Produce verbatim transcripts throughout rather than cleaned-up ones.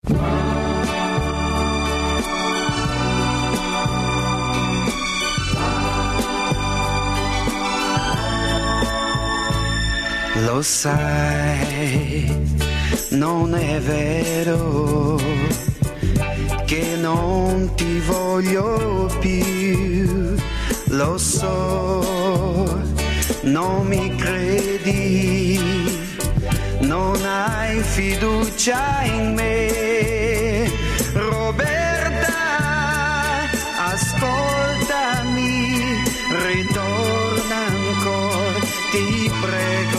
Lo sai, non è vero che non ti voglio più, lo so, non mi credi, non hai fiducia in me. Roberta, ascoltami, ritorna ancora, ti prego,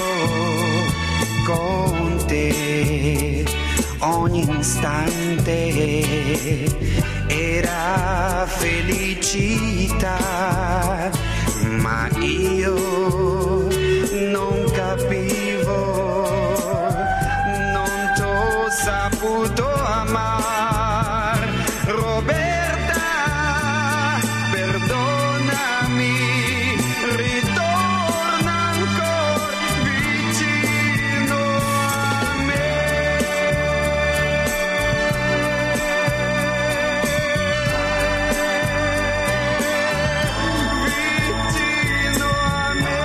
con te ogni istante era felicità, ma io non capivo, non t'ho saputo amar. Roberta, perdonami, ritorna ancora vicino a me. Vicino a me.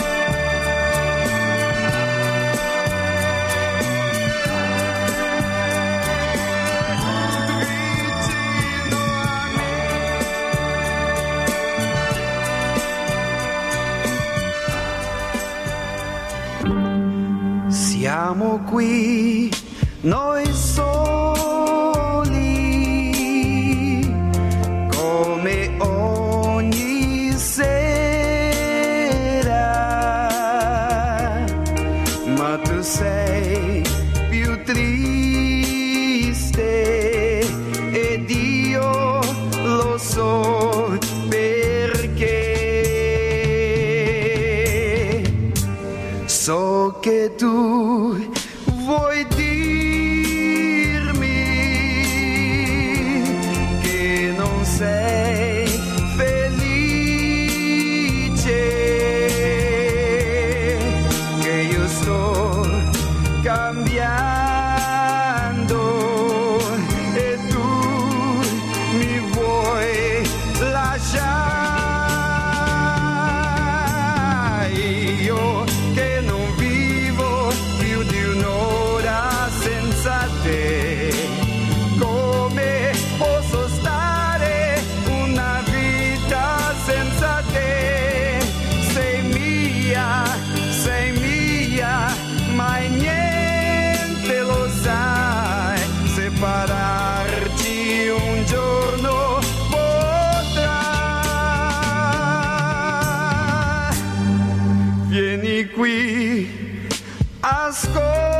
Vicino a me. Siamo qui, noi soli, come ogni sera, ma tu sei più triste ed io lo so perché. So che tu vuoi dirmi che non sei felice, che io sto cambiando e tu mi vuoi lasciare. Io che non vivo più di un'ora senza te, come posso stare una vita senza te? Sei mia, sei mia, mai niente lo sai, separarci un giorno potrà. Vieni qui, ascolta.